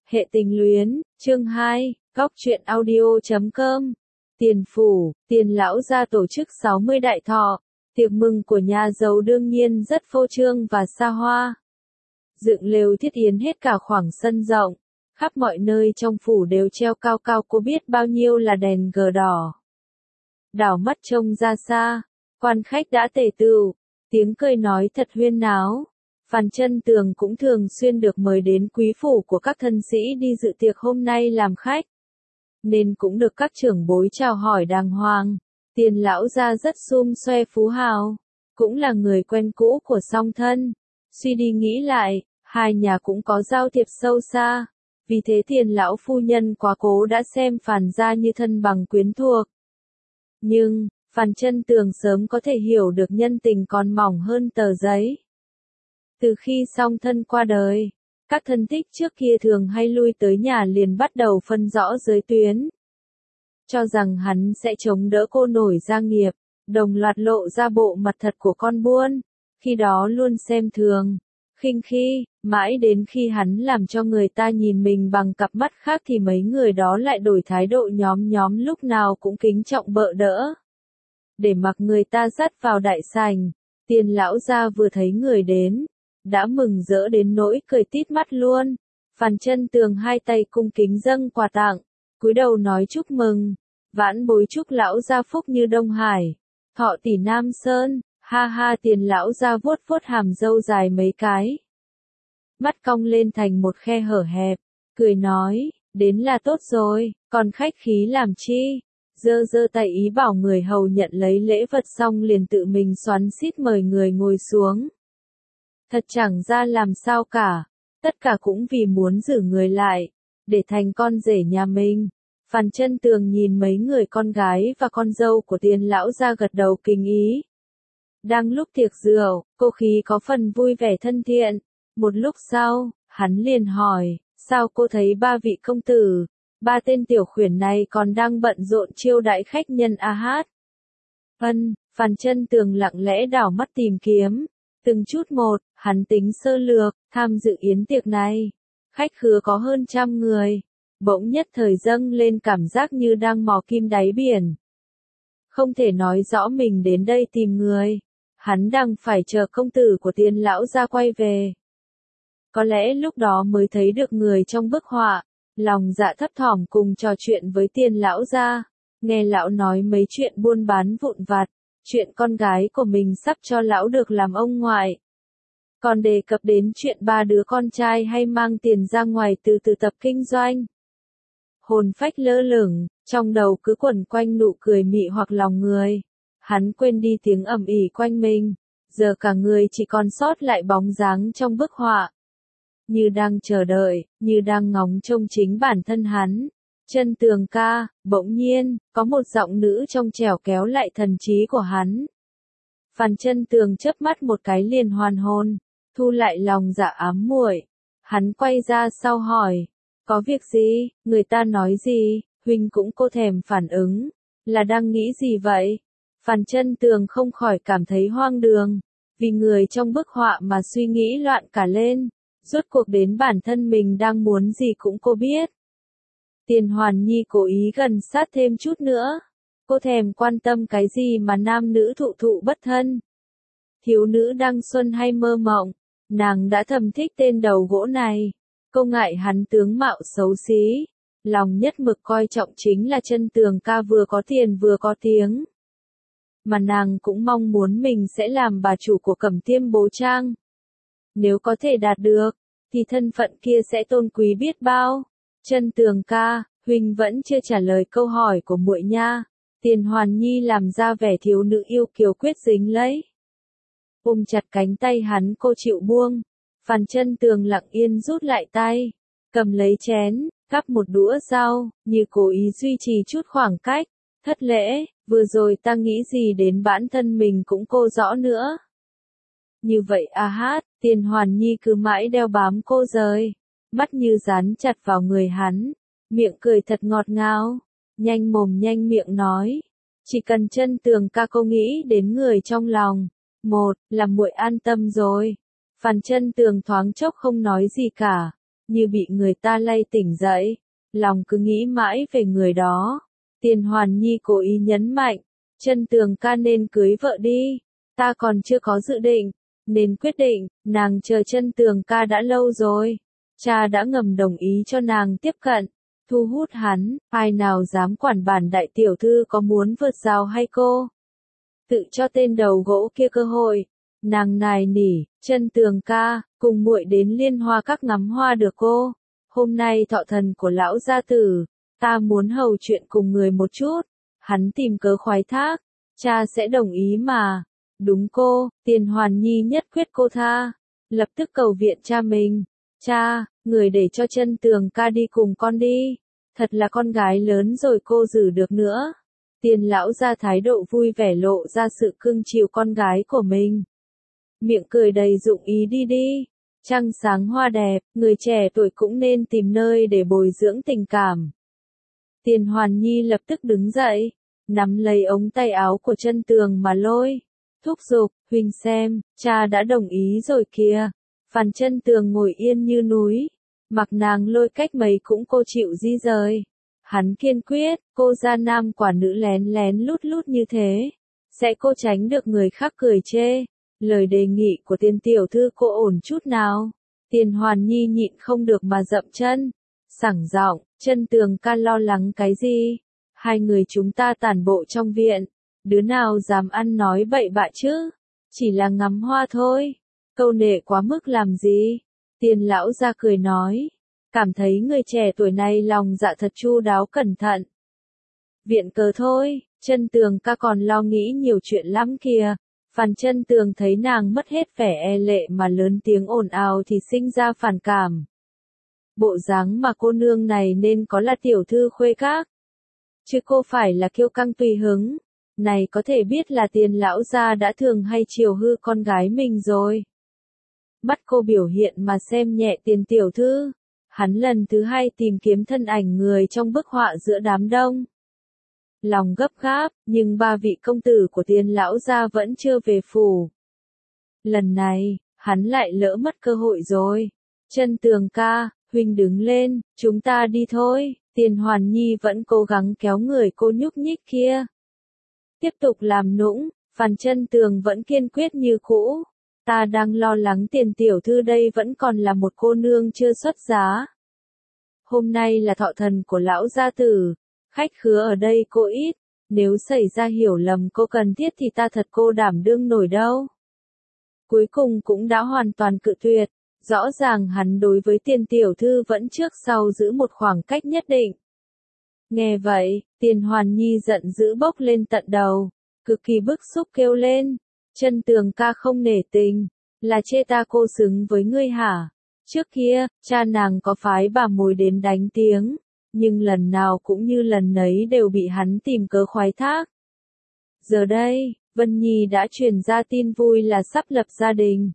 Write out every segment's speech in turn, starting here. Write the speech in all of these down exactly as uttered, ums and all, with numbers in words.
Hệ tình luyến, chương hai, góc truyện audio chấm com. Tiền phủ, Tiền lão gia tổ chức sáu mươi đại thọ. Tiệc mừng của nhà giàu đương nhiên rất phô trương và xa hoa. Dựng lều thiết yến hết cả khoảng sân rộng. Khắp mọi nơi trong phủ đều treo cao cao cô biết bao nhiêu là đèn gờ đỏ. Đảo mắt trông ra xa, quan khách đã tề tựu, tiếng cười nói thật huyên náo. Phan Chân Tường cũng thường xuyên được mời đến quý phủ của các thân sĩ đi dự tiệc hôm nay làm khách, nên cũng được các trưởng bối chào hỏi đàng hoàng. Tiền lão gia rất sum xoe phú hào, cũng là người quen cũ của song thân. Suy đi nghĩ lại, hai nhà cũng có giao thiệp sâu xa, vì thế Tiền lão phu nhân quá cố đã xem Phan gia như thân bằng quyến thuộc. Nhưng, Phan Chân Tường sớm có thể hiểu được nhân tình còn mỏng hơn tờ giấy. Từ khi song thân qua đời, các thân thích trước kia thường hay lui tới nhà liền bắt đầu phân rõ giới tuyến. Cho rằng hắn sẽ chống đỡ cô nổi gia nghiệp, đồng loạt lộ ra bộ mặt thật của con buôn, khi đó luôn xem thường, khinh khi, mãi đến khi hắn làm cho người ta nhìn mình bằng cặp mắt khác thì mấy người đó lại đổi thái độ nhóm nhóm lúc nào cũng kính trọng bợ đỡ. Để mặc người ta dắt vào đại sảnh, Tiền lão gia vừa thấy người đến, đã mừng rỡ đến nỗi cười tít mắt luôn. Phan Chân Tường hai tay cung kính dâng quà tặng, cúi đầu nói chúc mừng, vãn bối chúc lão gia phúc như Đông Hải, thọ tỷ Nam Sơn. Ha ha, Tiền lão gia vuốt vuốt hàm râu dài mấy cái, mắt cong lên thành một khe hở hẹp, cười nói, đến là tốt rồi, còn khách khí làm chi. Giơ giơ tay ý bảo người hầu nhận lấy lễ vật xong liền tự mình xoắn xít mời người ngồi xuống. Thật chẳng ra làm sao cả, tất cả cũng vì muốn giữ người lại, để thành con rể nhà mình. Phan Chân Tường nhìn mấy người con gái và con dâu của Tiền lão gia gật đầu kinh ý. Đang lúc tiệc rượu, cô khí có phần vui vẻ thân thiện. Một lúc sau, hắn liền hỏi, sao cô thấy ba vị công tử, ba tên tiểu khuyển này còn đang bận rộn chiêu đãi khách nhân a hát? Ân, Phan Chân Tường lặng lẽ đảo mắt tìm kiếm. Từng chút một, hắn tính sơ lược, tham dự yến tiệc này. Khách khứa có hơn trăm người. Bỗng nhất thời dâng lên cảm giác như đang mò kim đáy biển. Không thể nói rõ mình đến đây tìm người. Hắn đang phải chờ công tử của Tiền lão gia quay về. Có lẽ lúc đó mới thấy được người trong bức họa. Lòng dạ thấp thỏm cùng trò chuyện với Tiền lão gia. Nghe lão nói mấy chuyện buôn bán vụn vặt. Chuyện con gái của mình sắp cho lão được làm ông ngoại. Còn đề cập đến chuyện ba đứa con trai hay mang tiền ra ngoài từ từ tập kinh doanh. Hồn phách lơ lửng, trong đầu cứ quẩn quanh nụ cười mị hoặc lòng người. Hắn quên đi tiếng ầm ĩ quanh mình, giờ cả người chỉ còn sót lại bóng dáng trong bức họa. Như đang chờ đợi, như đang ngóng trông chính bản thân hắn. Chân Tường ca, bỗng nhiên, có một giọng nữ trong trẻo kéo lại thần trí của hắn. Phan Chân Tường chớp mắt một cái liền hoàn hồn, thu lại lòng dạ ám muội. Hắn quay ra sau hỏi, có việc gì, người ta nói gì, huynh cũng cô thèm phản ứng, là đang nghĩ gì vậy? Phan Chân Tường không khỏi cảm thấy hoang đường, vì người trong bức họa mà suy nghĩ loạn cả lên, rốt cuộc đến bản thân mình đang muốn gì cũng cô biết. Tiền Hoàn Nhi cố ý gần sát thêm chút nữa. Cô thèm quan tâm cái gì mà nam nữ thụ thụ bất thân. Thiếu nữ đăng xuân hay mơ mộng, nàng đã thầm thích tên đầu gỗ này. Cô ngại hắn tướng mạo xấu xí, lòng nhất mực coi trọng chính là Chân Tường ca vừa có tiền vừa có tiếng. Mà nàng cũng mong muốn mình sẽ làm bà chủ của Cẩm Tiêm Bố Trang. Nếu có thể đạt được, thì thân phận kia sẽ tôn quý biết bao. Chân Tường ca, huynh vẫn chưa trả lời câu hỏi của muội nha. Tiền Hoàn Nhi làm ra vẻ thiếu nữ yêu kiều quyết dính lấy. Ôm chặt cánh tay hắn cô chịu buông. Phan Chân Tường lặng yên rút lại tay, cầm lấy chén, gắp một đũa rau, như cố ý duy trì chút khoảng cách. Thất lễ, vừa rồi ta nghĩ gì đến bản thân mình cũng cô rõ nữa. Như vậy a hát, Tiền Hoàn Nhi cứ mãi đeo bám cô rời. Mắt như dán chặt vào người hắn, miệng cười thật ngọt ngào, nhanh mồm nhanh miệng nói, chỉ cần Chân Tường ca cô nghĩ đến người trong lòng, một là muội an tâm rồi. Phan Chân Tường thoáng chốc không nói gì cả, như bị người ta lay tỉnh dậy, lòng cứ nghĩ mãi về người đó. Tiền Hoàn Nhi cố ý nhấn mạnh, Chân Tường ca nên cưới vợ đi, ta còn chưa có dự định, nên quyết định, nàng chờ Chân Tường ca đã lâu rồi. Cha đã ngầm đồng ý cho nàng tiếp cận, thu hút hắn, ai nào dám quản bản đại tiểu thư có muốn vượt rào hay cô. Tự cho tên đầu gỗ kia cơ hội, nàng nài nỉ, Chân Tường ca, cùng muội đến liên hoa các ngắm hoa được cô. Hôm nay thọ thần của lão gia tử, ta muốn hầu chuyện cùng người một chút. Hắn tìm cớ khoái thác, cha sẽ đồng ý mà. Đúng cô, Tiền Hoàn Nhi nhất quyết cô tha, lập tức cầu viện cha mình. Cha, người để cho Chân Tường ca đi cùng con đi. Thật là con gái lớn rồi cô giữ được nữa. Tiền lão ra thái độ vui vẻ lộ ra sự cưng chiều con gái của mình. Miệng cười đầy dụng ý đi đi. Trăng sáng hoa đẹp, người trẻ tuổi cũng nên tìm nơi để bồi dưỡng tình cảm. Tiền Hoàn Nhi lập tức đứng dậy, nắm lấy ống tay áo của Chân Tường mà lôi. Thúc giục, huynh xem, cha đã đồng ý rồi kìa. Phàn Chân Tường ngồi yên như núi, mặc nàng lôi cách mấy cũng cô chịu di rời. Hắn kiên quyết, cô gia nam quả nữ lén lén lút lút như thế, sẽ cô tránh được người khác cười chê. Lời đề nghị của Tiền tiểu thư cô ổn chút nào? Tiền Hoàn Nhi nhịn không được mà dậm chân, sảng giọng, Chân Tường ca lo lắng cái gì? Hai người chúng ta tản bộ trong viện, đứa nào dám ăn nói bậy bạ chứ? Chỉ là ngắm hoa thôi, câu nệ quá mức làm gì? Tiền lão ra cười nói, cảm thấy người trẻ tuổi này lòng dạ thật chu đáo cẩn thận. Viện cớ thôi, Chân Tường ca còn lo nghĩ nhiều chuyện lắm kìa. Phàn Chân Tường thấy nàng mất hết vẻ e lệ mà lớn tiếng ồn ào thì sinh ra phản cảm. Bộ dáng mà cô nương này nên có là tiểu thư khuê các, chứ cô phải là kiêu căng tùy hứng. Này có thể biết là Tiền lão gia đã thường hay chiều hư con gái mình rồi. Bắt cô biểu hiện mà xem nhẹ Tiền tiểu thư. Hắn lần thứ hai tìm kiếm thân ảnh người trong bức họa giữa đám đông. Lòng gấp gáp, nhưng ba vị công tử của Tiền lão gia vẫn chưa về phủ. Lần này, hắn lại lỡ mất cơ hội rồi. Chân Tường ca, huynh đứng lên, chúng ta đi thôi. Tiền Hoàn Nhi vẫn cố gắng kéo người cô nhúc nhích kia. Tiếp tục làm nũng, Phàn Chân Tường vẫn kiên quyết như cũ. Ta đang lo lắng Tiền tiểu thư đây vẫn còn là một cô nương chưa xuất giá. Hôm nay là thọ thần của lão gia tử, khách khứa ở đây cô ít, nếu xảy ra hiểu lầm cô cần thiết thì ta thật cô đảm đương nổi đâu. Cuối cùng cũng đã hoàn toàn cự tuyệt, rõ ràng hắn đối với Tiền tiểu thư vẫn trước sau giữ một khoảng cách nhất định. Nghe vậy, Tiền Hoàn Nhi giận dữ bốc lên tận đầu, cực kỳ bức xúc kêu lên, Chân Tường ca không nể tình, là chê ta cô xứng với ngươi hả? Trước kia, cha nàng có phái bà mối đến đánh tiếng, nhưng lần nào cũng như lần nấy đều bị hắn tìm cớ khoái thác. Giờ đây, Vân Nhi đã truyền ra tin vui là sắp lập gia đình.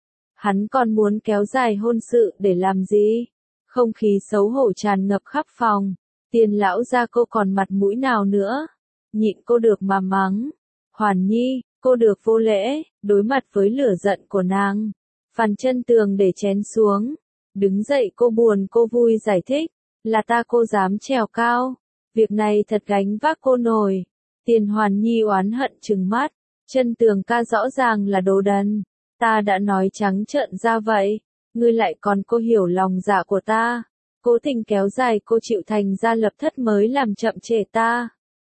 Hắn còn muốn kéo dài hôn sự để làm gì? Không khí xấu hổ tràn ngập khắp phòng. Tiền lão gia cô còn mặt mũi nào nữa? Nhịn cô được mà mắng. Hoàn Nhi, cô được vô lễ, đối mặt với lửa giận của nàng. Phàn Chân Tường để chén xuống. Đứng dậy cô buồn cô vui giải thích. Là ta cô dám trèo cao. Việc này thật gánh vác cô nổi. Tiền Hoàn Nhi oán hận trừng mắt. Chân Tường ca rõ ràng là đồ đần. Ta đã nói trắng trợn ra vậy. Ngươi lại còn cô hiểu lòng dạ của ta. Cố tình kéo dài cô chịu thành ra lập thất mới làm chậm trễ ta.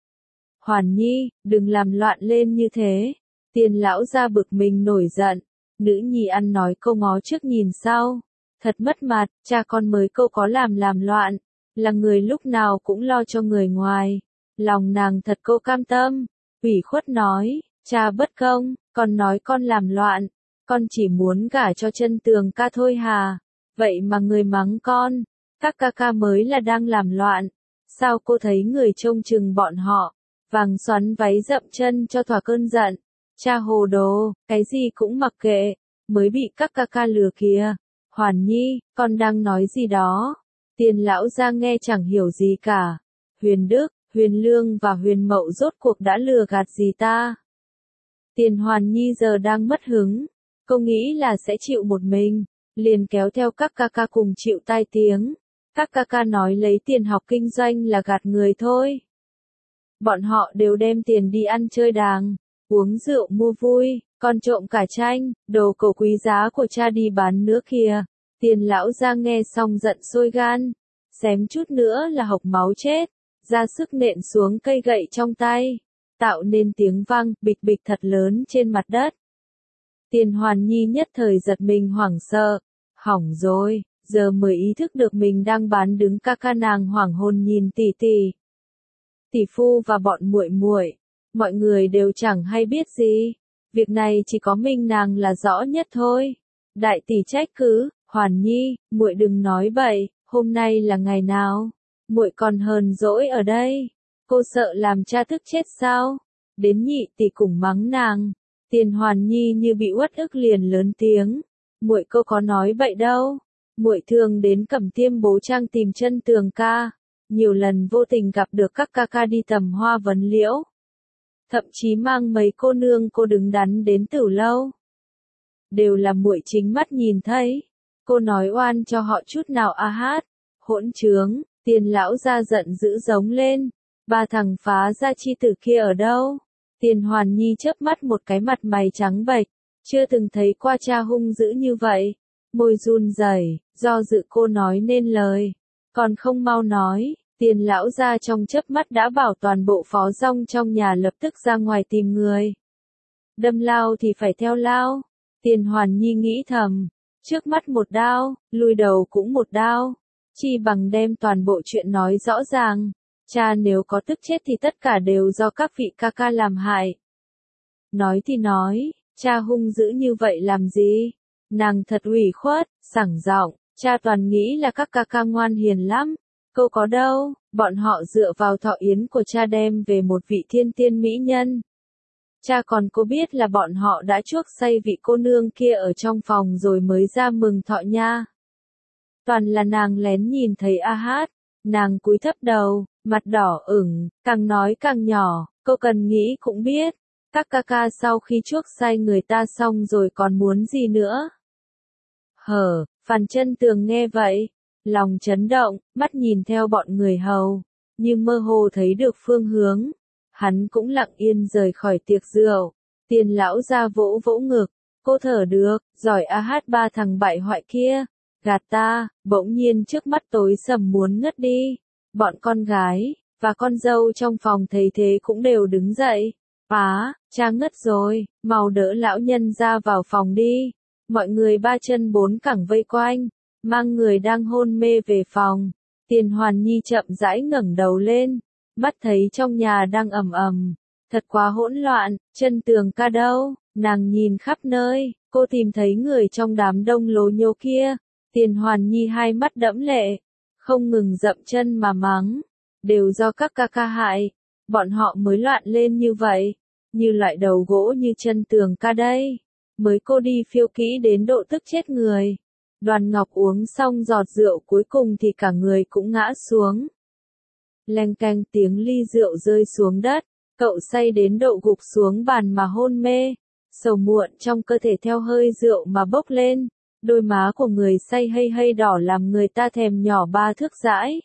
Hoàn Nhi, đừng làm loạn lên như thế. Tiền lão ra bực mình nổi giận. Nữ nhi ăn nói câu ngó trước nhìn sau. Thật mất mặt, cha con mới câu có làm làm loạn. Là người lúc nào cũng lo cho người ngoài. Lòng nàng thật cô cam tâm. Ủy khuất nói, cha bất công, con nói con làm loạn. Con chỉ muốn gả cho Chân Tường ca thôi hà. Vậy mà người mắng con. Các ca ca mới là đang làm loạn. Sao cô thấy người trông chừng bọn họ. Vàng xoắn váy dậm chân cho thỏa cơn giận. Cha hồ đồ, cái gì cũng mặc kệ. Mới bị các ca ca lừa kìa. Hoàn Nhi, con đang nói gì đó? Tiền lão ra nghe chẳng hiểu gì cả. Huyền Đức, Huyền Lương và Huyền Mậu rốt cuộc đã lừa gạt gì ta? Tiền Hoàn Nhi giờ đang mất hứng. Cô nghĩ là sẽ chịu một mình. liền kéo theo các ca ca cùng chịu tai tiếng. Các ca ca nói lấy tiền học kinh doanh là gạt người thôi. Bọn họ đều đem tiền đi ăn chơi đàng, uống rượu mua vui, còn trộm cả tranh, đồ cổ quý giá của cha đi bán nữa kìa. Tiền lão gia nghe xong giận sôi gan, xém chút nữa là hộc máu chết, ra sức nện xuống cây gậy trong tay, tạo nên tiếng vang bịch bịch thật lớn trên mặt đất. Tiền Hoàn Nhi nhất thời giật mình hoảng sợ, hỏng rồi, giờ mới ý thức được mình đang bán đứng. Ca ca nàng hoảng hồn nhìn tỷ tỷ, tỷ phu và bọn muội muội, mọi người đều chẳng hay biết gì, việc này chỉ có mình nàng là rõ nhất thôi. Đại tỷ trách cứ, Hoàn Nhi, muội đừng nói bậy, hôm nay là ngày nào, muội còn hờn dỗi ở đây, cô sợ làm cha tức chết sao? Đến nhị tỷ cùng mắng nàng. Tiền Hoàn Nhi như bị uất ức liền lớn tiếng, muội cô có nói bậy đâu, muội thường đến Cẩm Tiêm Bố Trang tìm Chân Tường ca, nhiều lần vô tình gặp được các ca ca đi tầm hoa vấn liễu, thậm chí mang mấy cô nương cô đứng đắn đến Tử Lâu, đều là muội chính mắt nhìn thấy. Cô nói oan cho họ chút nào a hát, hỗn trướng. Tiền lão gia giận dữ giống lên, ba thằng phá gia chi tử kia ở đâu? Tiền Hoàn Nhi chớp mắt một cái, mặt mày trắng bệch, chưa từng thấy qua cha hung dữ như vậy, môi run rẩy, do dự cô nói nên lời, còn không mau nói. Tiền lão gia trong chớp mắt đã bảo toàn bộ phó dong trong nhà lập tức ra ngoài tìm người. Đâm lao thì phải theo lao. Tiền Hoàn Nhi nghĩ thầm, trước mắt một đao, lùi đầu cũng một đao, chi bằng đem toàn bộ chuyện nói rõ ràng. Cha nếu có tức chết thì tất cả đều do các vị ca ca làm hại. Nói thì nói, cha hung dữ như vậy làm gì? Nàng thật ủy khuất, sảng giọng, cha toàn nghĩ là các ca ca ngoan hiền lắm. Câu có đâu, bọn họ dựa vào thọ yến của cha đem về một vị thiên tiên mỹ nhân. Cha còn có biết là bọn họ đã chuốc say vị cô nương kia ở trong phòng rồi mới ra mừng thọ nha. Toàn là nàng lén nhìn thấy a hát, nàng cúi thấp đầu, mặt đỏ ửng, càng nói càng nhỏ, cô cần nghĩ cũng biết, các ca ca sau khi chuốc say người ta xong rồi còn muốn gì nữa. Hở, Phàn Chân Tường nghe vậy, lòng chấn động, mắt nhìn theo bọn người hầu, như mơ hồ thấy được phương hướng. Hắn cũng lặng yên rời khỏi tiệc rượu. Tiền lão gia vỗ vỗ ngực, cô thở được, giỏi a hát ba thằng bại hoại kia, gạt ta. Bỗng nhiên trước mắt tối sầm muốn ngất đi. Bọn con gái và con dâu trong phòng thấy thế cũng đều đứng dậy. Á, cha ngất rồi, mau đỡ lão nhân ra vào phòng đi. Mọi người ba chân bốn cẳng vây quanh, mang người đang hôn mê về phòng. Tiền Hoàn Nhi chậm rãi ngẩng đầu lên, mắt thấy trong nhà đang ầm ầm, thật quá hỗn loạn. Chân Tường ca đâu? Nàng nhìn khắp nơi, cô tìm thấy người trong đám đông lố nhố kia. Tiền Hoàn Nhi hai mắt đẫm lệ, không ngừng dậm chân mà mắng, đều do các ca ca hại, bọn họ mới loạn lên như vậy, như loại đầu gỗ như Chân Tường ca đây, mới cô đi phiêu kỹ đến độ tức chết người. Đoàn Ngọc uống xong giọt rượu cuối cùng thì cả người cũng ngã xuống. Leng keng tiếng ly rượu rơi xuống đất, cậu say đến độ gục xuống bàn mà hôn mê, sầu muộn trong cơ thể theo hơi rượu mà bốc lên, đôi má của người say hây hây đỏ làm người ta thèm nhỏ ba thước dãi.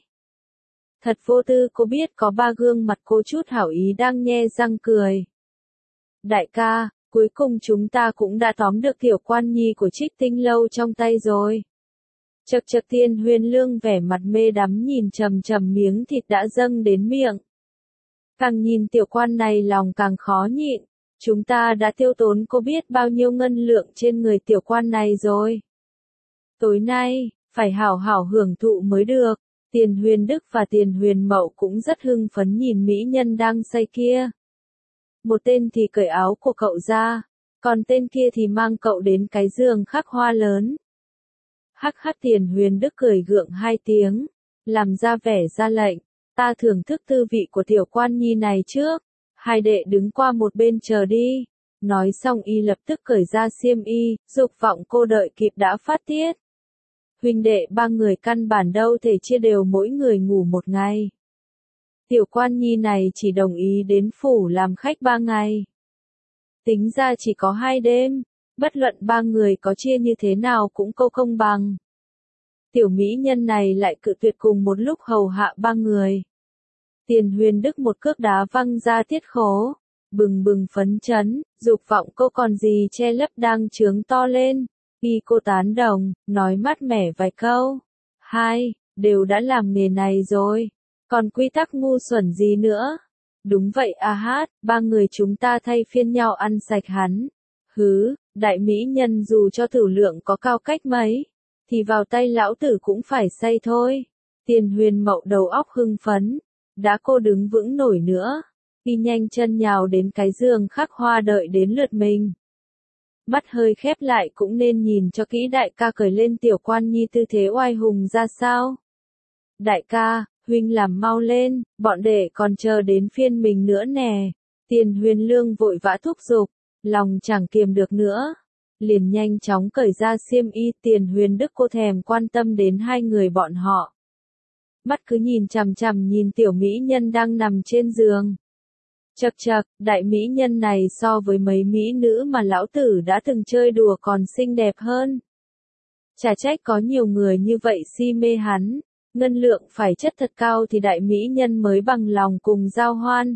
Thật vô tư, cô biết có ba gương mặt cô chút hảo ý đang nhe răng cười. Đại ca, cuối cùng chúng ta cũng đã tóm được tiểu quan nhi của Trích Tinh Lâu trong tay rồi. Chật chật. Tiên Huyền Lương vẻ mặt mê đắm nhìn chầm chầm miếng thịt đã dâng đến miệng. Càng nhìn tiểu quan này lòng càng khó nhịn, chúng ta đã tiêu tốn cô biết bao nhiêu ngân lượng trên người tiểu quan này rồi. Tối nay, phải hảo hảo hưởng thụ mới được. Tiền Huyền Đức và Tiền Huyền Mậu cũng rất hưng phấn nhìn mỹ nhân đang say kia. Một tên thì cởi áo của cậu ra, còn tên kia thì mang cậu đến cái giường khắc hoa lớn. Hắc hắc. Tiền Huyền Đức cười gượng hai tiếng, làm ra vẻ ra lệnh, ta thưởng thức tư vị của tiểu quan nhi này trước, hai đệ đứng qua một bên chờ đi. Nói xong y lập tức cởi ra xiêm y, dục vọng cô đợi kịp đã phát tiết. Huynh đệ ba người căn bản đâu thể chia đều mỗi người ngủ một ngày. Tiểu quan nhi này chỉ đồng ý đến phủ làm khách ba ngày. Tính ra chỉ có hai đêm, Bất luận ba người có chia như thế nào cũng cô không bằng. Tiểu mỹ nhân này lại cự tuyệt cùng một lúc hầu hạ ba người. Tiền Huyền Đức một cước đá văng ra Tiết Khố, bừng bừng phấn chấn, dục vọng cô còn gì che lấp đang trướng to lên. Khi cô tán đồng, nói mát mẻ vài câu. Hai, đều đã làm nghề này rồi, còn quy tắc ngu xuẩn gì nữa. Đúng vậy a hát, ba người chúng ta thay phiên nhau ăn sạch hắn. Hứ, đại mỹ nhân dù cho tử lượng có cao cách mấy, thì vào tay lão tử cũng phải say thôi. Tiền Huyền Mậu đầu óc hưng phấn, đã cô đứng vững nổi nữa, khi nhanh chân nhào đến cái giường khắc hoa đợi đến lượt mình. Mắt hơi khép lại cũng nên nhìn cho kỹ đại ca cởi lên tiểu quan nhi tư thế oai hùng ra sao. Đại ca, huynh làm mau lên, bọn đệ còn chờ đến phiên mình nữa nè. Tiền Huyền Lương vội vã thúc giục, lòng chẳng kiềm được nữa. Liền nhanh chóng cởi ra xiêm y. Tiền Huyền Đức cô thèm quan tâm đến hai người bọn họ. Mắt cứ nhìn chằm chằm nhìn tiểu mỹ nhân đang nằm trên giường. Chậc chậc, đại mỹ nhân này so với mấy mỹ nữ mà lão tử đã từng chơi đùa còn xinh đẹp hơn. Chả trách có nhiều người như vậy si mê hắn, ngân lượng phải chất thật cao thì đại mỹ nhân mới bằng lòng cùng giao hoan.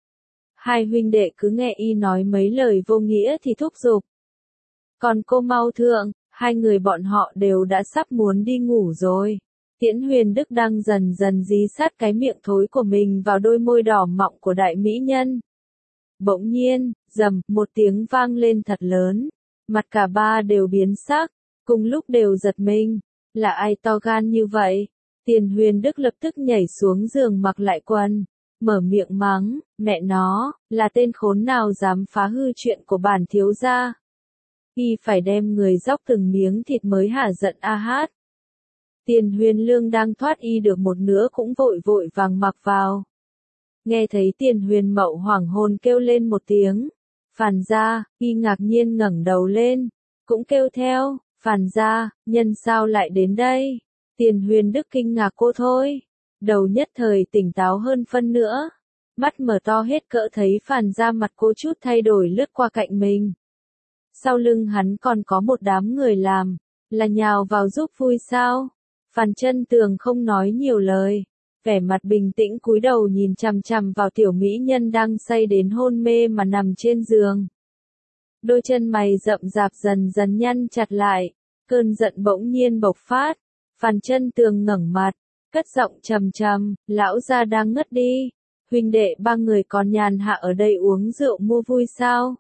Hai huynh đệ cứ nghe y nói mấy lời vô nghĩa thì thúc giục. Còn cô mau thượng, hai người bọn họ đều đã sắp muốn đi ngủ rồi. Tiễn Huyền Đức đang dần dần dí sát cái miệng thối của mình vào đôi môi đỏ mọng của đại mỹ nhân. Bỗng nhiên, rầm, một tiếng vang lên thật lớn. Mặt cả ba đều biến sắc, cùng lúc đều giật mình. Là ai to gan như vậy? Tiền Huyền Đức lập tức nhảy xuống giường mặc lại quần, mở miệng mắng, mẹ nó, là tên khốn nào dám phá hư chuyện của bản thiếu gia. Y phải đem người dóc từng miếng thịt mới hả giận a hát. Tiền Huyền Lương đang thoát y được một nửa cũng vội vội vàng mặc vào. Nghe thấy Tiền Huyền Mậu hoảng hồn kêu lên một tiếng. Phàn gia, y ngạc nhiên ngẩng đầu lên, cũng kêu theo, Phàn gia, nhân sao lại đến đây? Tiền Huyền Đức kinh ngạc cô thôi. Đầu nhất thời tỉnh táo hơn phân nữa. Mắt mở to hết cỡ thấy Phàn gia mặt cô chút thay đổi lướt qua cạnh mình. Sau lưng hắn còn có một đám người làm, là nhào vào giúp vui sao? Phàn Chân Tường không nói nhiều lời, vẻ mặt bình tĩnh cúi đầu nhìn chằm chằm vào tiểu mỹ nhân đang say đến hôn mê mà nằm trên giường. Đôi chân mày rậm rạp dần dần nhăn chặt lại, cơn giận bỗng nhiên bộc phát. Phàn Chân Tường ngẩng mặt, cất giọng trầm trầm, lão gia đang ngất đi, huynh đệ ba người còn nhàn hạ ở đây uống rượu mua vui sao?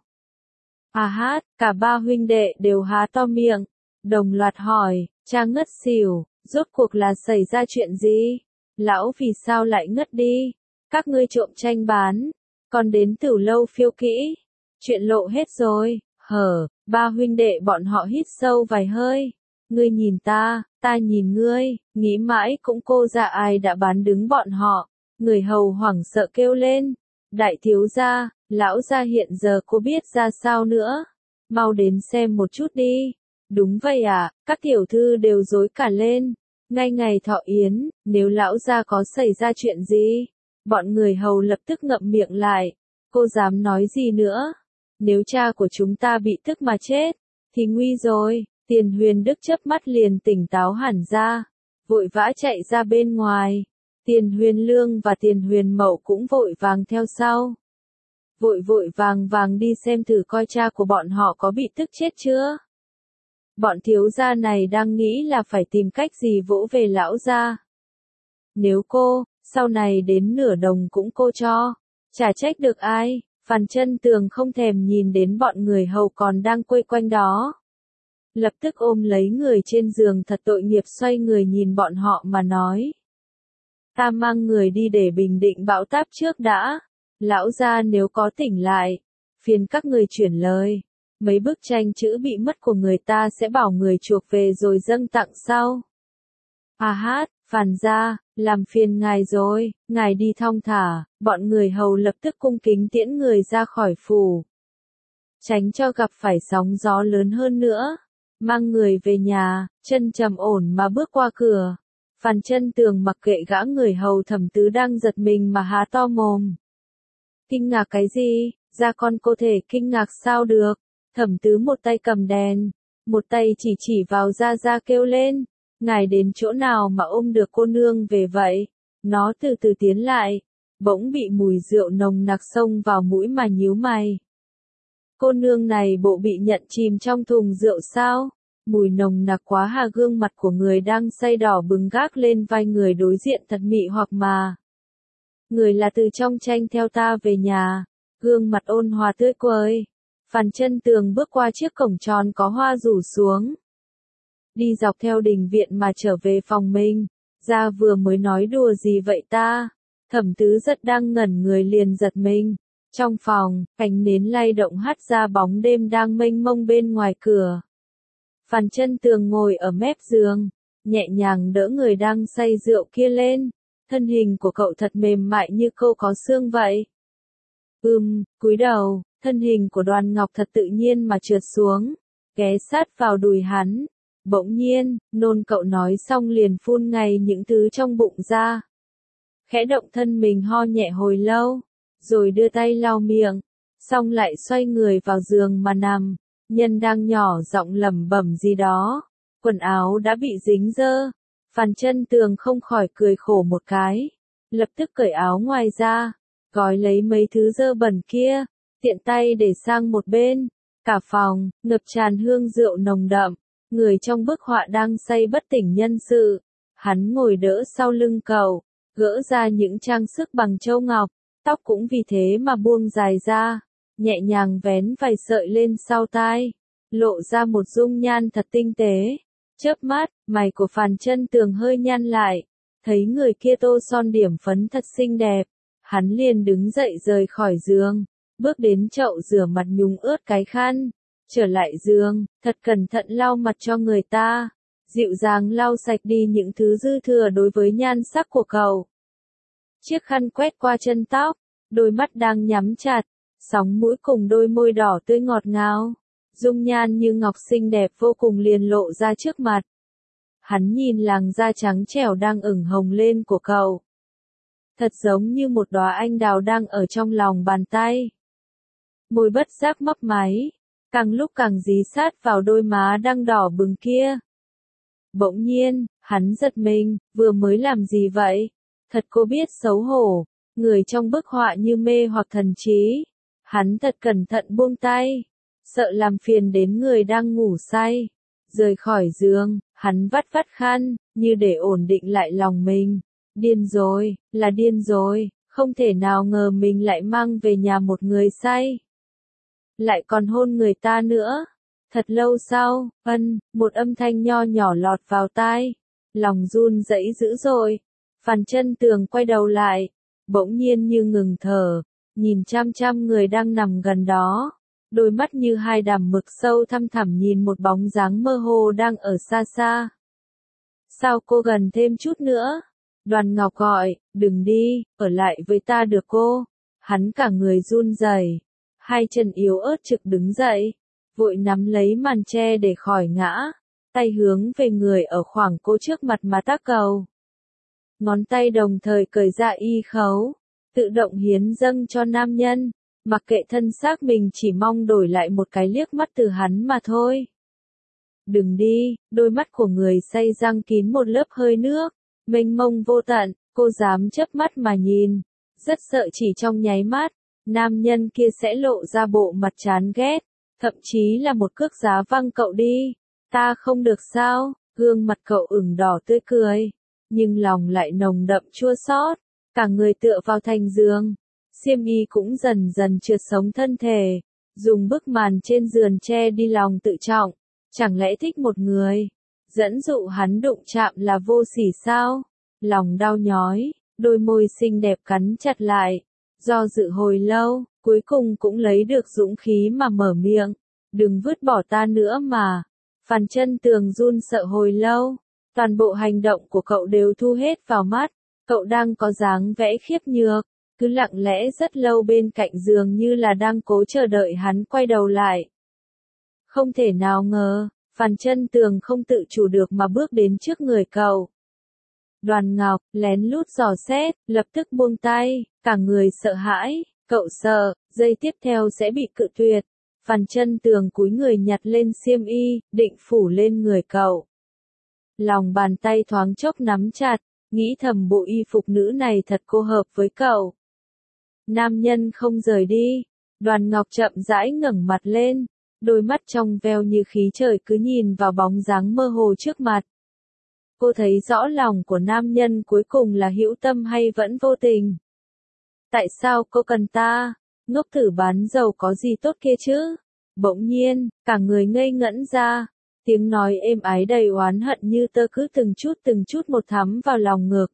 À hát, cả ba huynh đệ đều há to miệng, đồng loạt hỏi, cha ngất xỉu, rốt cuộc là xảy ra chuyện gì? Lão vì sao lại ngất đi? Các ngươi trộm tranh bán, còn đến Tử Lâu phiêu kỹ, chuyện lộ hết rồi. Hở, ba huynh đệ bọn họ hít sâu vài hơi. Ngươi nhìn ta, ta nhìn ngươi, nghĩ mãi cũng cô ra ai đã bán đứng bọn họ. Người hầu hoảng sợ kêu lên, đại thiếu gia, lão gia hiện giờ cô biết ra sao nữa? Mau đến xem một chút đi. Đúng vậy à, các tiểu thư đều rối cả lên. Ngay ngày thọ yến, nếu lão gia có xảy ra chuyện gì? Bọn người hầu lập tức ngậm miệng lại. Cô dám nói gì nữa? Nếu cha của chúng ta bị tức mà chết, thì nguy rồi. Tiền Huyền Đức chớp mắt liền tỉnh táo hẳn ra, vội vã chạy ra bên ngoài. Tiền Huyền Lương và Tiền Huyền Mậu cũng vội vàng theo sau. Vội vội vàng vàng đi xem thử coi cha của bọn họ có bị tức chết chưa. Bọn thiếu gia này đang nghĩ là phải tìm cách gì vỗ về lão gia. Nếu cô, sau này đến nửa đồng cũng cô cho, chả trách được ai. Phàn Chân Tường không thèm nhìn đến bọn người hầu còn đang quây quanh đó. Lập tức ôm lấy người trên giường thật tội nghiệp xoay người nhìn bọn họ mà nói. Ta mang người đi để bình định bão táp trước đã. Lão gia nếu có tỉnh lại, phiền các người chuyển lời. Mấy bức tranh chữ bị mất của người ta sẽ bảo người chuộc về rồi dâng tặng sau. À hát, Phàn gia, làm phiền ngài rồi, ngài đi thong thả. Bọn người hầu lập tức cung kính tiễn người ra khỏi phủ. Tránh cho gặp phải sóng gió lớn hơn nữa. Mang người về nhà, chân trầm ổn mà bước qua cửa. Phàn Chân Tường mặc kệ gã người hầu Thẩm Tứ đang giật mình mà há to mồm. Kinh ngạc cái gì? Ra con cô thể kinh ngạc sao được? Thẩm Tứ một tay cầm đèn, một tay chỉ chỉ vào Gia Gia kêu lên, ngài đến chỗ nào mà ôm được cô nương về vậy? Nó từ từ tiến lại, bỗng bị mùi rượu nồng nặc xông vào mũi mà nhíu mày. Cô nương này bộ bị nhận chìm trong thùng rượu sao? Mùi nồng nặc quá hà, gương mặt của người đang say đỏ bừng gác lên vai người đối diện thật mị hoặc mà. Người là từ trong tranh theo ta về nhà, gương mặt ôn hòa tươi cười. Phàn Chân Tường bước qua chiếc cổng tròn có hoa rủ xuống. Đi dọc theo đình viện mà trở về phòng mình. Ra vừa mới nói đùa gì vậy ta? Thẩm Tứ rất đang ngẩn người liền giật mình. Trong phòng, ánh nến lay động hắt ra bóng đêm đang mênh mông bên ngoài cửa. Phàn Chân Tường ngồi ở mép giường, nhẹ nhàng đỡ người đang say rượu kia lên. Thân hình của cậu thật mềm mại như câu có xương vậy. Ừm, cúi đầu, thân hình của Đoàn Ngọc thật tự nhiên mà trượt xuống, ghé sát vào đùi hắn. Bỗng nhiên, nôn, cậu nói xong liền phun ngay những thứ trong bụng ra. Khẽ động thân mình ho nhẹ hồi lâu, rồi đưa tay lau miệng, xong lại xoay người vào giường mà nằm. Nhân đang nhỏ giọng lẩm bẩm gì đó, quần áo đã bị dính dơ. Phàn Chân Tường không khỏi cười khổ một cái, lập tức cởi áo ngoài ra, gói lấy mấy thứ dơ bẩn kia, tiện tay để sang một bên. Cả phòng, ngập tràn hương rượu nồng đậm, người trong bức họa đang say bất tỉnh nhân sự. Hắn ngồi đỡ sau lưng cậu, gỡ ra những trang sức bằng châu ngọc, tóc cũng vì thế mà buông dài ra, nhẹ nhàng vén vài sợi lên sau tai, lộ ra một dung nhan thật tinh tế. Chớp mắt, mày của Phàn Chân Tường hơi nhăn lại, thấy người kia tô son điểm phấn thật xinh đẹp, hắn liền đứng dậy rời khỏi giường, bước đến chậu rửa mặt nhúng ướt cái khăn, trở lại giường, thật cẩn thận lau mặt cho người ta, dịu dàng lau sạch đi những thứ dư thừa đối với nhan sắc của cậu. Chiếc khăn quét qua chân tóc, đôi mắt đang nhắm chặt, sóng mũi cùng đôi môi đỏ tươi ngọt ngào, dung nhan như ngọc xinh đẹp vô cùng liền lộ ra trước mặt. Hắn nhìn làn da trắng trẻo đang ửng hồng lên của cậu. Thật giống như một đóa anh đào đang ở trong lòng bàn tay. Môi bất giác mấp máy, càng lúc càng dí sát vào đôi má đang đỏ bừng kia. Bỗng nhiên, hắn giật mình, vừa mới làm gì vậy? Thật cô biết xấu hổ, người trong bức họa như mê hoặc thần trí. Hắn thật cẩn thận buông tay, sợ làm phiền đến người đang ngủ say. Rời khỏi giường, hắn vắt vắt khăn, như để ổn định lại lòng mình. Điên rồi, là điên rồi, không thể nào ngờ mình lại mang về nhà một người say. Lại còn hôn người ta nữa. Thật lâu sau, ân, một âm thanh nho nhỏ lọt vào tai. Lòng run rẩy dữ dội. Phàn Chân Tường quay đầu lại, bỗng nhiên như ngừng thở, nhìn chăm chăm người đang nằm gần đó. Đôi mắt như hai đàm mực sâu thăm thẳm nhìn một bóng dáng mơ hồ đang ở xa xa. Sao cô gần thêm chút nữa? Đoàn Ngọc gọi, đừng đi, ở lại với ta được cô. Hắn cả người run rẩy, hai chân yếu ớt trực đứng dậy, vội nắm lấy màn che để khỏi ngã, tay hướng về người ở khoảng cô trước mặt mà tác cầu. Ngón tay đồng thời cởi ra y khấu, tự động hiến dâng cho nam nhân, mặc kệ thân xác mình chỉ mong đổi lại một cái liếc mắt từ hắn mà thôi. Đừng đi, đôi mắt của người say răng kín một lớp hơi nước, mênh mông vô tận, cô dám chớp mắt mà nhìn, rất sợ chỉ trong nháy mắt, nam nhân kia sẽ lộ ra bộ mặt chán ghét, thậm chí là một cước giá văng cậu đi. Ta không được sao? Gương mặt cậu ửng đỏ tươi cười, nhưng lòng lại nồng đậm chua xót, cả người tựa vào thành giường, xiêm y cũng dần dần trượt sống thân thể, dùng bức màn trên giường che đi lòng tự trọng, chẳng lẽ thích một người, dẫn dụ hắn đụng chạm là vô sỉ sao? Lòng đau nhói, đôi môi xinh đẹp cắn chặt lại, do dự hồi lâu, cuối cùng cũng lấy được dũng khí mà mở miệng, đừng vứt bỏ ta nữa mà. Phàn Chân Tường run sợ hồi lâu, toàn bộ hành động của cậu đều thu hết vào mắt, cậu đang có dáng vẻ khiếp nhược, cứ lặng lẽ rất lâu bên cạnh giường như là đang cố chờ đợi hắn quay đầu lại. Không thể nào ngờ, Phàn Chân Tường không tự chủ được mà bước đến trước người cậu. Đoàn Ngọc, lén lút dò xét, lập tức buông tay, cả người sợ hãi, cậu sợ, giây tiếp theo sẽ bị cự tuyệt. Phan Chân Tường cúi người nhặt lên xiêm y, định phủ lên người cậu. Lòng bàn tay thoáng chốc nắm chặt, nghĩ thầm bộ y phục nữ này thật cô hợp với cậu. Nam nhân không rời đi, Đoàn Ngọc chậm rãi ngẩng mặt lên, đôi mắt trong veo như khí trời cứ nhìn vào bóng dáng mơ hồ trước mặt. Cô thấy rõ lòng của nam nhân cuối cùng là hữu tâm hay vẫn vô tình. Tại sao cô cần ta? Ngốc thử bán dầu có gì tốt kia chứ? Bỗng nhiên, cả người ngây ngẩn ra, tiếng nói êm ái đầy oán hận như tơ cứ từng chút từng chút một thắm vào lòng ngực.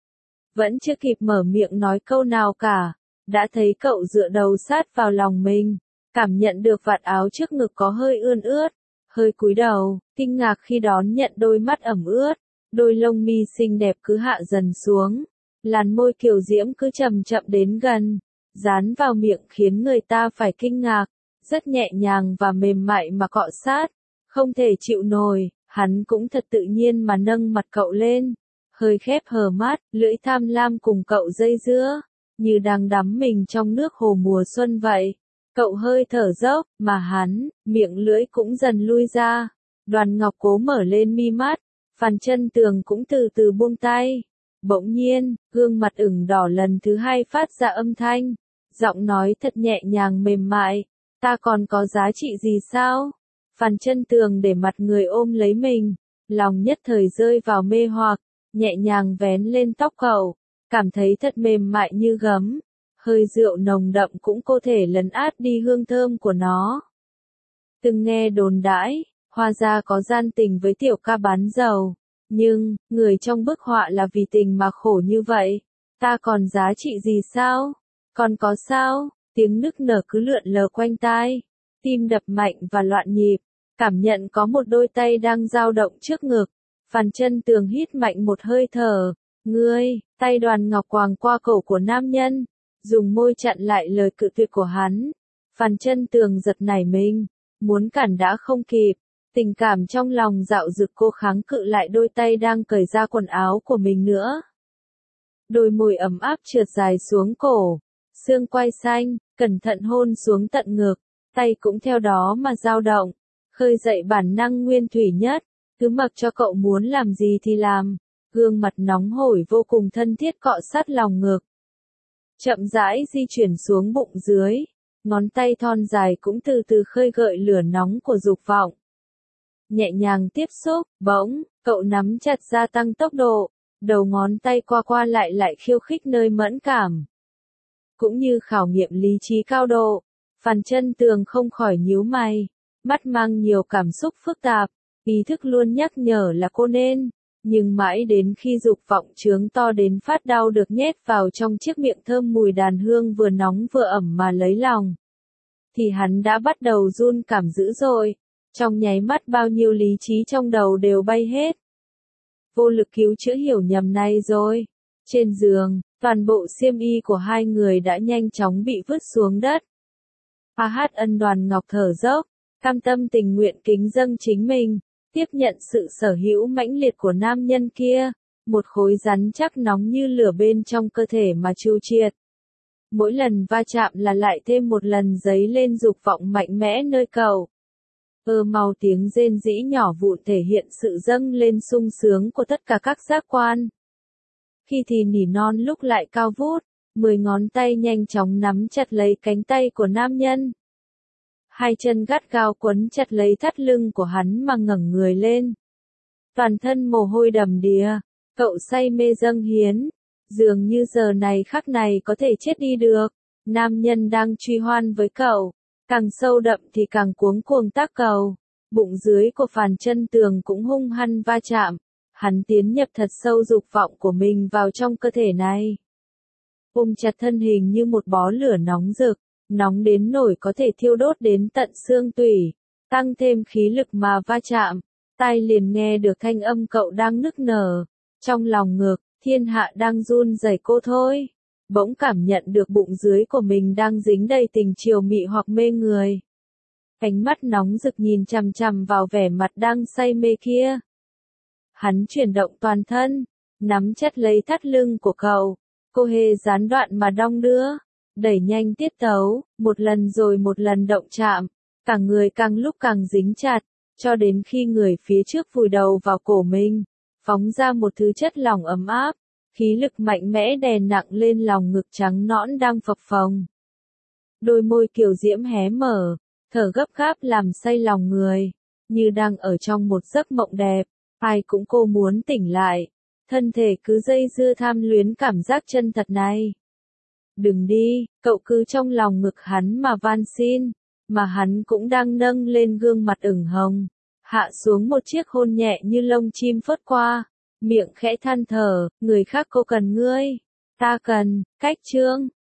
Vẫn chưa kịp mở miệng nói câu nào cả, đã thấy cậu dựa đầu sát vào lòng mình, cảm nhận được vạt áo trước ngực có hơi ươn ướt, hơi cúi đầu, kinh ngạc khi đón nhận đôi mắt ẩm ướt, đôi lông mi xinh đẹp cứ hạ dần xuống, làn môi kiều diễm cứ chậm chậm đến gần, dán vào miệng khiến người ta phải kinh ngạc, rất nhẹ nhàng và mềm mại mà cọ sát, không thể chịu nổi, hắn cũng thật tự nhiên mà nâng mặt cậu lên, hơi khép hờ mắt, lưỡi tham lam cùng cậu dây dưa, như đang đắm mình trong nước hồ mùa xuân vậy. Cậu hơi thở dốc, mà hắn, miệng lưỡi cũng dần lui ra. Đoàn Ngọc cố mở lên mi mắt, Phan Chân Tường cũng từ từ buông tay. Bỗng nhiên, gương mặt ửng đỏ lần thứ hai phát ra âm thanh, giọng nói thật nhẹ nhàng mềm mại, ta còn có giá trị gì sao? Phan Chân Tường để mặt người ôm lấy mình, lòng nhất thời rơi vào mê hoặc, nhẹ nhàng vén lên tóc cậu, cảm thấy thật mềm mại như gấm. Hơi rượu nồng đậm cũng có thể lấn át đi hương thơm của nó. Từng nghe đồn đãi, Hoa gia có gian tình với tiểu ca bán dầu, nhưng, người trong bức họa là vì tình mà khổ như vậy, ta còn giá trị gì sao? Còn có sao? Tiếng nức nở cứ lượn lờ quanh tai, tim đập mạnh và loạn nhịp, cảm nhận có một đôi tay đang dao động trước ngực. Phan Chân Tường hít mạnh một hơi thở, ngươi, tay Đoàn Ngọc quàng qua cổ của nam nhân, dùng môi chặn lại lời cự tuyệt của hắn. Phan Chân Tường giật nảy mình, muốn cản đã không kịp, tình cảm trong lòng dạo dực cô kháng cự lại đôi tay đang cởi ra quần áo của mình nữa. Đôi môi ấm áp trượt dài xuống cổ, xương quai xanh, cẩn thận hôn xuống tận ngực, tay cũng theo đó mà dao động, khơi dậy bản năng nguyên thủy nhất, cứ mặc cho cậu muốn làm gì thì làm, gương mặt nóng hổi vô cùng thân thiết cọ sát lòng ngực. Chậm rãi di chuyển xuống bụng dưới, ngón tay thon dài cũng từ từ khơi gợi lửa nóng của dục vọng. Nhẹ nhàng tiếp xúc, bỗng, cậu nắm chặt gia tăng tốc độ, đầu ngón tay qua qua lại lại khiêu khích nơi mẫn cảm. Cũng như khảo nghiệm lý trí cao độ, Phan Chân Tường không khỏi nhíu mày, mắt mang nhiều cảm xúc phức tạp, ý thức luôn nhắc nhở là cô nên. Nhưng mãi đến khi dục vọng chướng to đến phát đau được nhét vào trong chiếc miệng thơm mùi đàn hương vừa nóng vừa ẩm mà lấy lòng, thì hắn đã bắt đầu run cảm dữ dội, trong nháy mắt bao nhiêu lý trí trong đầu đều bay hết. Vô lực cứu chữa hiểu nhầm này rồi. Trên giường, toàn bộ xiêm y của hai người đã nhanh chóng bị vứt xuống đất. A Hát Ân Đoàn Ngọc thở dốc, cam tâm tình nguyện kính dâng chính mình, tiếp nhận sự sở hữu mãnh liệt của nam nhân kia, một khối rắn chắc nóng như lửa bên trong cơ thể mà tru triệt. Mỗi lần va chạm là lại thêm một lần dấy lên dục vọng mạnh mẽ nơi cậu. Ơ mau tiếng rên rỉ nhỏ vụn thể hiện sự dâng lên sung sướng của tất cả các giác quan. Khi thì nỉ non lúc lại cao vút, mười ngón tay nhanh chóng nắm chặt lấy cánh tay của nam nhân. Hai chân gắt gao quấn chặt lấy thắt lưng của hắn mà ngẩng người lên. Toàn thân mồ hôi đầm đìa, cậu say mê dâng hiến, dường như giờ này khắc này có thể chết đi được. Nam nhân đang truy hoan với cậu, càng sâu đậm thì càng cuống cuồng tác cầu. Bụng dưới của Phan Chân Tường cũng hung hăng va chạm, hắn tiến nhập thật sâu dục vọng của mình vào trong cơ thể này. Ôm chặt thân hình như một bó lửa nóng rực, nóng đến nổi có thể thiêu đốt đến tận xương tủy, tăng thêm khí lực mà va chạm, tai liền nghe được thanh âm cậu đang nức nở, trong lòng ngực, thiên hạ đang run rẩy cô thôi, bỗng cảm nhận được bụng dưới của mình đang dính đầy tình chiều mị hoặc mê người. Ánh mắt nóng rực nhìn chằm chằm vào vẻ mặt đang say mê kia. Hắn chuyển động toàn thân, nắm chặt lấy thắt lưng của cậu, cô hề gián đoạn mà đong đưa, đẩy nhanh tiết tấu, một lần rồi một lần động chạm, Cả người càng lúc càng dính chặt, cho đến khi người phía trước vùi đầu vào cổ mình, phóng ra một thứ chất lỏng ấm áp, khí lực mạnh mẽ đè nặng lên lòng ngực trắng nõn đang phập phồng. Đôi môi kiều diễm hé mở, thở gấp gáp làm say lòng người, như đang ở trong một giấc mộng đẹp, ai cũng cô muốn tỉnh lại, thân thể cứ dây dưa tham luyến cảm giác chân thật này. Đừng đi, cậu cứ trong lòng ngực hắn mà van xin, mà hắn cũng đang nâng lên gương mặt ửng hồng, hạ xuống một chiếc hôn nhẹ như lông chim phớt qua, miệng khẽ than thở, người khác cô cần ngươi, ta cần, cách chương.